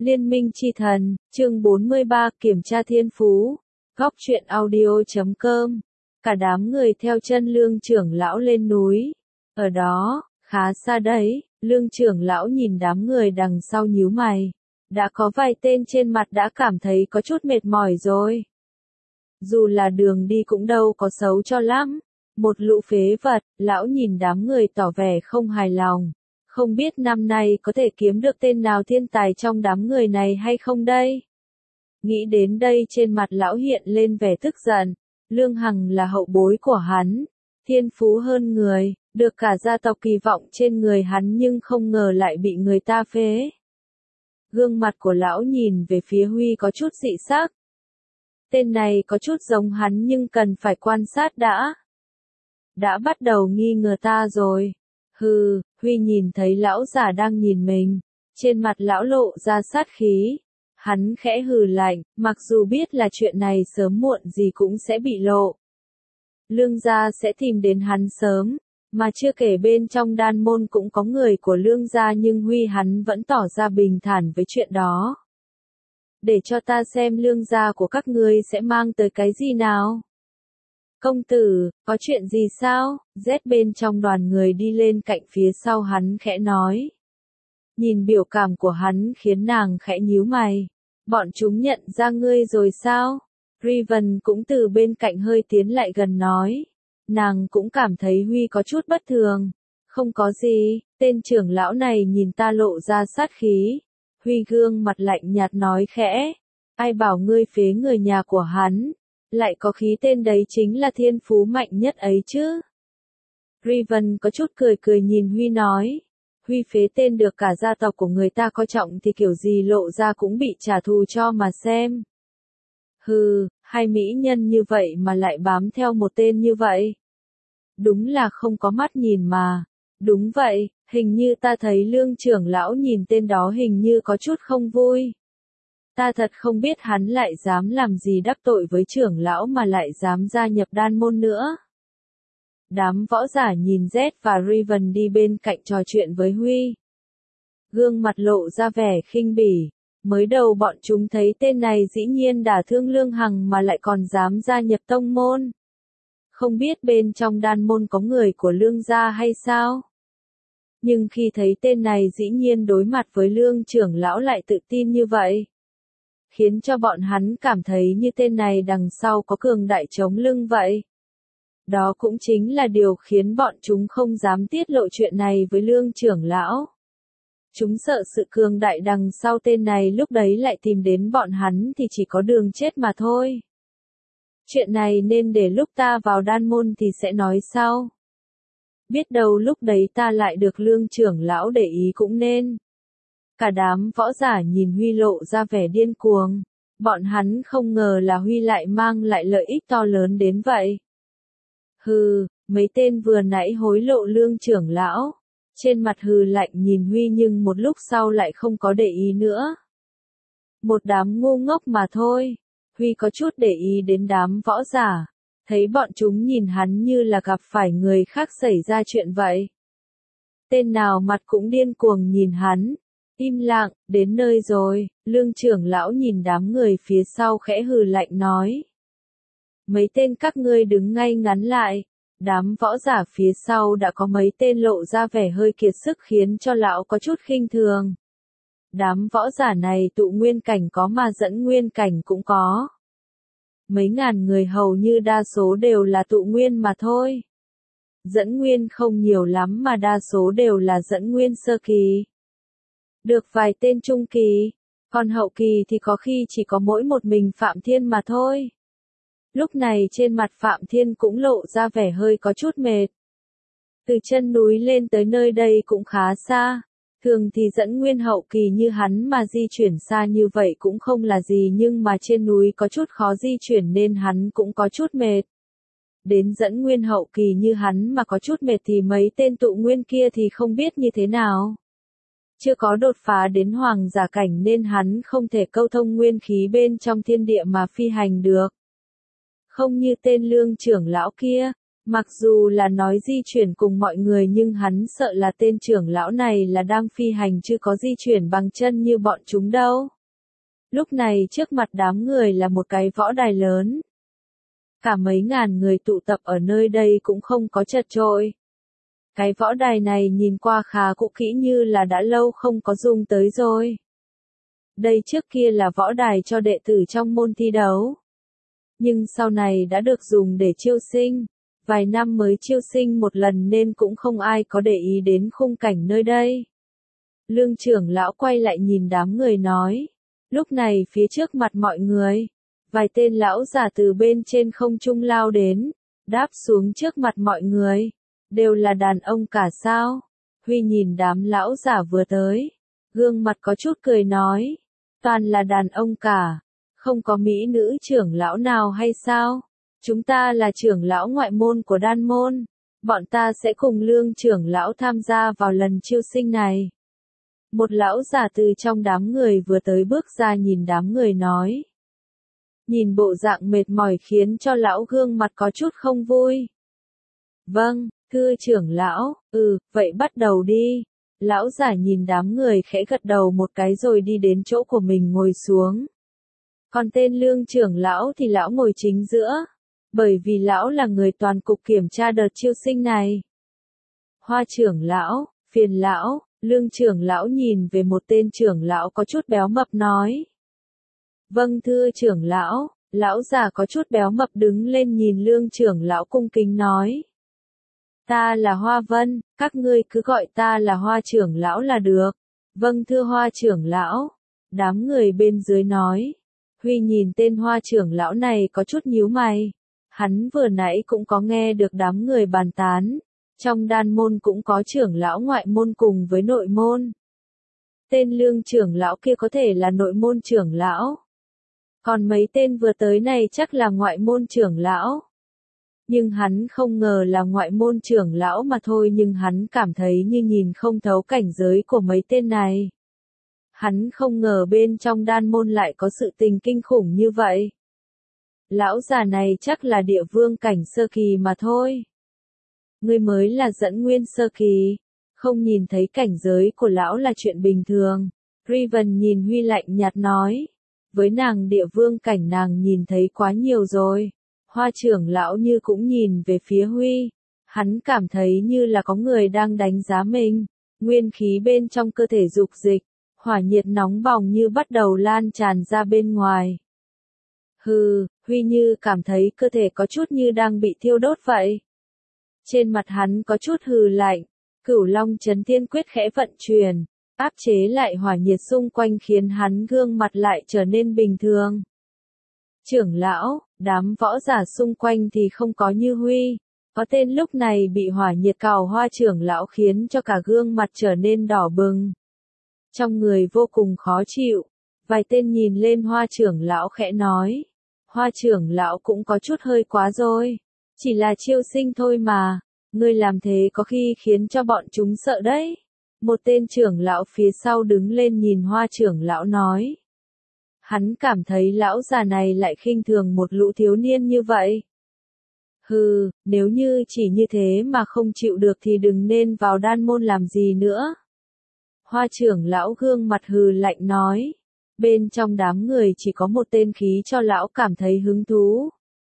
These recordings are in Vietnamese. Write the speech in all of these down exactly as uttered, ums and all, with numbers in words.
Liên minh chi thần, chương bốn mươi ba, kiểm tra thiên phú. Góc truyện audio chấm com. Cả đám người theo chân Lương trưởng lão lên núi. Ở đó, khá xa đấy, Lương trưởng lão nhìn đám người đằng sau nhíu mày. Đã có vài tên trên mặt đã cảm thấy có chút mệt mỏi rồi. Dù là đường đi cũng đâu có xấu cho lắm. Một lũ phế vật, lão nhìn đám người tỏ vẻ không hài lòng. Không biết năm nay có thể kiếm được tên nào thiên tài trong đám người này hay không đây? Nghĩ đến đây trên mặt lão hiện lên vẻ tức giận. Lương Hằng là hậu bối của hắn, thiên phú hơn người, được cả gia tộc kỳ vọng trên người hắn nhưng không ngờ lại bị người ta phế. Gương mặt của lão nhìn về phía Huy có chút dị sắc. Tên này có chút giống hắn nhưng cần phải quan sát đã. Đã bắt đầu nghi ngờ ta rồi. Hừ, Huy nhìn thấy lão già đang nhìn mình. Trên mặt lão lộ ra sát khí. Hắn khẽ hừ lạnh, mặc dù biết là chuyện này sớm muộn gì cũng sẽ bị lộ. Lương gia sẽ tìm đến hắn sớm, mà chưa kể bên trong đan môn cũng có người của Lương gia nhưng Huy hắn vẫn tỏ ra bình thản với chuyện đó. Để cho ta xem Lương gia của các ngươi sẽ mang tới cái gì nào. Công tử, có chuyện gì sao? Z bên trong đoàn người đi lên cạnh phía sau hắn khẽ nói. Nhìn biểu cảm của hắn khiến nàng khẽ nhíu mày. Bọn chúng nhận ra ngươi rồi sao? Riven cũng từ bên cạnh hơi tiến lại gần nói. Nàng cũng cảm thấy Huy có chút bất thường. Không có gì, tên trưởng lão này nhìn ta lộ ra sát khí. Huy gương mặt lạnh nhạt nói khẽ. Ai bảo ngươi phế người nhà của hắn? Lại có khí tên đấy chính là thiên phú mạnh nhất ấy chứ. Riven có chút cười cười nhìn Huy nói. Huy phế tên được cả gia tộc của người ta coi trọng thì kiểu gì lộ ra cũng bị trả thù cho mà xem. Hừ, hai mỹ nhân như vậy mà lại bám theo một tên như vậy. Đúng là không có mắt nhìn mà. Đúng vậy, hình như ta thấy Lương trưởng lão nhìn tên đó hình như có chút không vui. Ta thật không biết hắn lại dám làm gì đắc tội với trưởng lão mà lại dám gia nhập đan môn nữa. Đám võ giả nhìn Z và Riven đi bên cạnh trò chuyện với Huy. Gương mặt lộ ra vẻ khinh bỉ. Mới đầu bọn chúng thấy tên này dĩ nhiên đả thương Lương Hằng mà lại còn dám gia nhập tông môn. Không biết bên trong đan môn có người của Lương gia hay sao? Nhưng khi thấy tên này dĩ nhiên đối mặt với Lương trưởng lão lại tự tin như vậy. Khiến cho bọn hắn cảm thấy như tên này đằng sau có cường đại chống lưng vậy. Đó cũng chính là điều khiến bọn chúng không dám tiết lộ chuyện này với Lương trưởng lão. Chúng sợ sự cường đại đằng sau tên này lúc đấy lại tìm đến bọn hắn thì chỉ có đường chết mà thôi. Chuyện này nên để lúc ta vào đan môn thì sẽ nói sau. Biết đâu lúc đấy ta lại được Lương trưởng lão để ý cũng nên. Cả đám võ giả nhìn Huy lộ ra vẻ điên cuồng. Bọn hắn không ngờ là Huy lại mang lại lợi ích to lớn đến vậy. Hừ, mấy tên vừa nãy hối lộ Lương trưởng lão. Trên mặt hừ lạnh nhìn Huy nhưng một lúc sau lại không có để ý nữa. Một đám ngu ngốc mà thôi. Huy có chút để ý đến đám võ giả. Thấy bọn chúng nhìn hắn như là gặp phải người khác xảy ra chuyện vậy. Tên nào mặt cũng điên cuồng nhìn hắn. Im lặng, đến nơi rồi, Lương trưởng lão nhìn đám người phía sau khẽ hừ lạnh nói. Mấy tên các ngươi đứng ngay ngắn lại. Đám võ giả phía sau đã có mấy tên lộ ra vẻ hơi kiệt sức khiến cho lão có chút khinh thường. Đám võ giả này tụ nguyên cảnh có mà dẫn nguyên cảnh cũng có. Mấy ngàn người hầu như đa số đều là tụ nguyên mà thôi. Dẫn nguyên không nhiều lắm mà đa số đều là dẫn nguyên sơ kỳ. Được vài tên trung kỳ, còn hậu kỳ thì có khi chỉ có mỗi một mình Phạm Thiên mà thôi. Lúc này trên mặt Phạm Thiên cũng lộ ra vẻ hơi có chút mệt. Từ chân núi lên tới nơi đây cũng khá xa. Thường thì dẫn nguyên hậu kỳ như hắn mà di chuyển xa như vậy cũng không là gì nhưng mà trên núi có chút khó di chuyển nên hắn cũng có chút mệt. Đến dẫn nguyên hậu kỳ như hắn mà có chút mệt thì mấy tên tụ nguyên kia thì không biết như thế nào. Chưa có đột phá đến hoàng giả cảnh nên hắn không thể câu thông nguyên khí bên trong thiên địa mà phi hành được. Không như tên Lương trưởng lão kia, Mặc dù là nói di chuyển cùng mọi người nhưng hắn sợ là tên trưởng lão này là đang phi hành chứ có di chuyển bằng chân như bọn chúng đâu. Lúc này trước mặt đám người là một cái võ đài lớn. Cả mấy ngàn người tụ tập ở nơi đây cũng không có chật chội. Cái võ đài này nhìn qua khá cũ kỹ như là đã lâu không có dùng tới rồi. Đây trước kia là võ đài cho đệ tử trong môn thi đấu. Nhưng sau này đã được dùng để chiêu sinh. Vài năm mới chiêu sinh một lần nên cũng không ai có để ý đến khung cảnh nơi đây. Lương trưởng lão quay lại nhìn đám người nói. Lúc này phía trước mặt mọi người, vài tên lão già từ bên trên không trung lao đến, đáp xuống trước mặt mọi người. Đều là đàn ông cả sao? Huy nhìn đám lão già vừa tới, gương mặt có chút cười nói. Toàn là đàn ông cả, không có mỹ nữ trưởng lão nào hay sao? Chúng ta là trưởng lão ngoại môn của đan môn, bọn ta sẽ cùng Lương trưởng lão tham gia vào lần chiêu sinh này. Một lão già từ trong đám người vừa tới bước ra nhìn đám người nói. Nhìn bộ dạng mệt mỏi khiến cho lão gương mặt có chút không vui. Vâng, thưa trưởng lão, ừ, vậy bắt đầu đi. Lão già nhìn đám người khẽ gật đầu một cái rồi đi đến chỗ của mình ngồi xuống. Còn tên Lương trưởng lão thì lão ngồi chính giữa. Bởi vì lão là người toàn cục kiểm tra đợt chiêu sinh này. Hoa trưởng lão, phiền lão, Lương trưởng lão nhìn về một tên trưởng lão có chút béo mập nói. Vâng thưa trưởng lão, lão già có chút béo mập đứng lên nhìn Lương trưởng lão cung kính nói. Ta là Hoa Vân, các ngươi cứ gọi ta là Hoa trưởng lão là được. Vâng thưa Hoa trưởng lão, đám người bên dưới nói. Huy nhìn tên Hoa trưởng lão này có chút nhíu mày. Hắn vừa nãy cũng có nghe được đám người bàn tán, trong đan môn cũng có trưởng lão ngoại môn cùng với nội môn. Tên Lương trưởng lão kia có thể là nội môn trưởng lão. Còn mấy tên vừa tới này chắc là ngoại môn trưởng lão. Nhưng hắn không ngờ là ngoại môn trưởng lão mà thôi nhưng hắn cảm thấy như nhìn không thấu cảnh giới của mấy tên này. Hắn không ngờ bên trong đan môn lại có sự tình kinh khủng như vậy. Lão già này chắc là địa vương cảnh sơ kỳ mà thôi. Ngươi mới là dẫn nguyên sơ kỳ, không nhìn thấy cảnh giới của lão là chuyện bình thường. Riven nhìn Huy lạnh nhạt nói. Với nàng địa vương cảnh nàng nhìn thấy quá nhiều rồi. Hoa trưởng lão như cũng nhìn về phía Huy. Hắn cảm thấy như là có người đang đánh giá mình. Nguyên khí bên trong cơ thể dục dịch, hỏa nhiệt nóng bỏng như bắt đầu lan tràn ra bên ngoài. Hừ, Huy như cảm thấy cơ thể có chút như đang bị thiêu đốt vậy. Trên mặt hắn có chút hừ lạnh, Cửu Long Chấn Thiên Quyết khẽ vận chuyển, áp chế lại hỏa nhiệt xung quanh khiến hắn gương mặt lại trở nên bình thường. Trưởng lão, đám võ giả xung quanh thì không có như Huy, có tên lúc này bị hỏa nhiệt cào Hoa trưởng lão khiến cho cả gương mặt trở nên đỏ bừng. Trong người vô cùng khó chịu, vài tên nhìn lên Hoa trưởng lão khẽ nói. Hoa trưởng lão cũng có chút hơi quá rồi. Chỉ là chiêu sinh thôi mà. Ngươi làm thế có khi khiến cho bọn chúng sợ đấy. Một tên trưởng lão phía sau đứng lên nhìn Hoa trưởng lão nói. Hắn cảm thấy lão già này lại khinh thường một lũ thiếu niên như vậy. Hừ, nếu như chỉ như thế mà không chịu được thì đừng nên vào đan môn làm gì nữa. Hoa trưởng lão gương mặt hừ lạnh nói. Bên trong đám người chỉ có một tên khí cho lão cảm thấy hứng thú.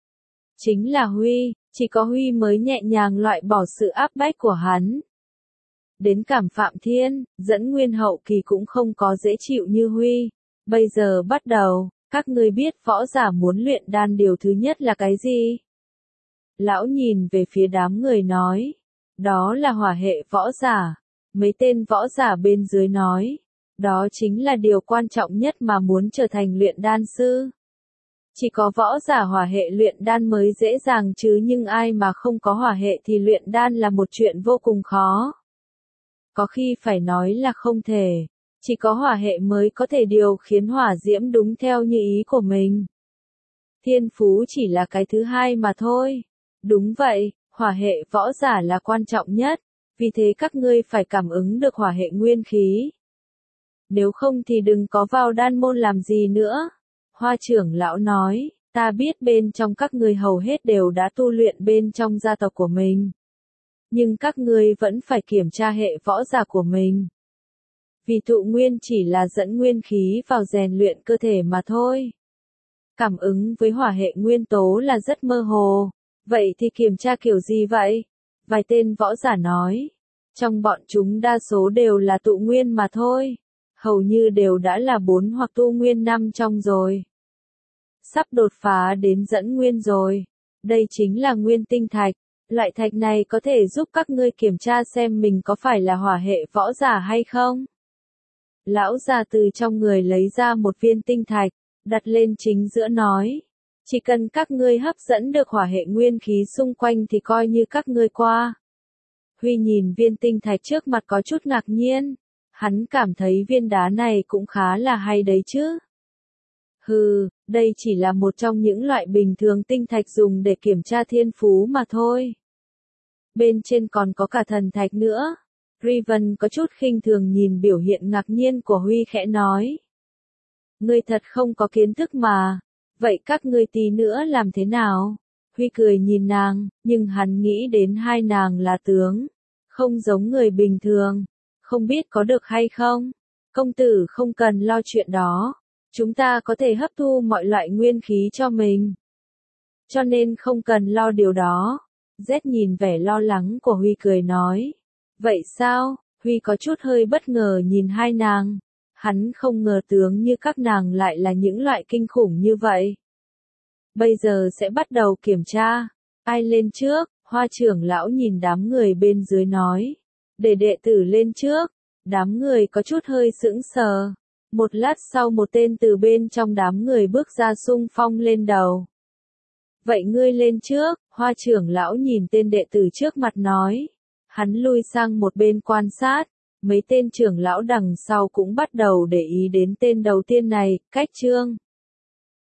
Chính là Huy, chỉ có Huy mới nhẹ nhàng loại bỏ sự áp bách của hắn. Đến Cảm Phạm Thiên, dẫn nguyên hậu kỳ cũng không có dễ chịu như Huy. Bây giờ bắt đầu, các ngươi biết võ giả muốn luyện đan điều thứ nhất là cái gì? Lão nhìn về phía đám người nói. Đó là hỏa hệ võ giả. Mấy tên võ giả bên dưới nói. Đó chính là điều quan trọng nhất mà muốn trở thành luyện đan sư. Chỉ có võ giả hỏa hệ luyện đan mới dễ dàng chứ nhưng ai mà không có hỏa hệ thì luyện đan là một chuyện vô cùng khó. Có khi phải nói là không thể. Chỉ có hỏa hệ mới có thể điều khiến hỏa diễm đúng theo như ý của mình. Thiên phú chỉ là cái thứ hai mà thôi. Đúng vậy, hỏa hệ võ giả là quan trọng nhất. Vì thế các ngươi phải cảm ứng được hỏa hệ nguyên khí. Nếu không thì đừng có vào đan môn làm gì nữa. Hoa trưởng lão nói. Ta biết bên trong các ngươi hầu hết đều đã tu luyện bên trong gia tộc của mình. Nhưng các ngươi vẫn phải kiểm tra hệ võ giả của mình. Vì tụ nguyên chỉ là dẫn nguyên khí vào rèn luyện cơ thể mà thôi. Cảm ứng với hỏa hệ nguyên tố là rất mơ hồ. Vậy thì kiểm tra kiểu gì vậy? Vài tên võ giả nói. Trong bọn chúng đa số đều là tụ nguyên mà thôi. Hầu như đều đã là bốn hoặc tu nguyên năm trong rồi. Sắp đột phá đến dẫn nguyên rồi. Đây chính là nguyên tinh thạch. Loại thạch này có thể giúp các ngươi kiểm tra xem mình có phải là hỏa hệ võ giả hay không. Lão già từ trong người lấy ra một viên tinh thạch, đặt lên chính giữa nói. Chỉ cần các ngươi hấp dẫn được hỏa hệ nguyên khí xung quanh thì coi như các ngươi qua. Huy nhìn viên tinh thạch trước mặt có chút ngạc nhiên. Hắn cảm thấy viên đá này cũng khá là hay đấy chứ. Hừ, đây chỉ là một trong những loại bình thường tinh thạch dùng để kiểm tra thiên phú mà thôi. Bên trên còn có cả thần thạch nữa. Riven có chút khinh thường nhìn biểu hiện ngạc nhiên của Huy khẽ nói. Ngươi thật không có kiến thức mà. Vậy các ngươi tí nữa làm thế nào? Huy cười nhìn nàng, nhưng hắn nghĩ đến hai nàng là tướng. Không giống người bình thường. Không biết có được hay không? Công tử không cần lo chuyện đó. Chúng ta có thể hấp thu mọi loại nguyên khí cho mình. Cho nên không cần lo điều đó. Z nhìn vẻ lo lắng của Huy cười nói. Vậy sao? Huy có chút hơi bất ngờ nhìn hai nàng. Hắn không ngờ tướng như các nàng lại là những loại kinh khủng như vậy. Bây giờ sẽ bắt đầu kiểm tra. Ai lên trước? Hoa trưởng lão nhìn đám người bên dưới nói. Để đệ tử lên trước. Đám người có chút hơi sững sờ. Một lát sau một tên từ bên trong đám người bước ra xung phong lên đầu. Vậy ngươi lên trước, hoa trưởng lão nhìn tên đệ tử trước mặt nói. Hắn lui sang một bên quan sát. Mấy tên trưởng lão đằng sau cũng bắt đầu để ý đến tên đầu tiên này, Cách Trương.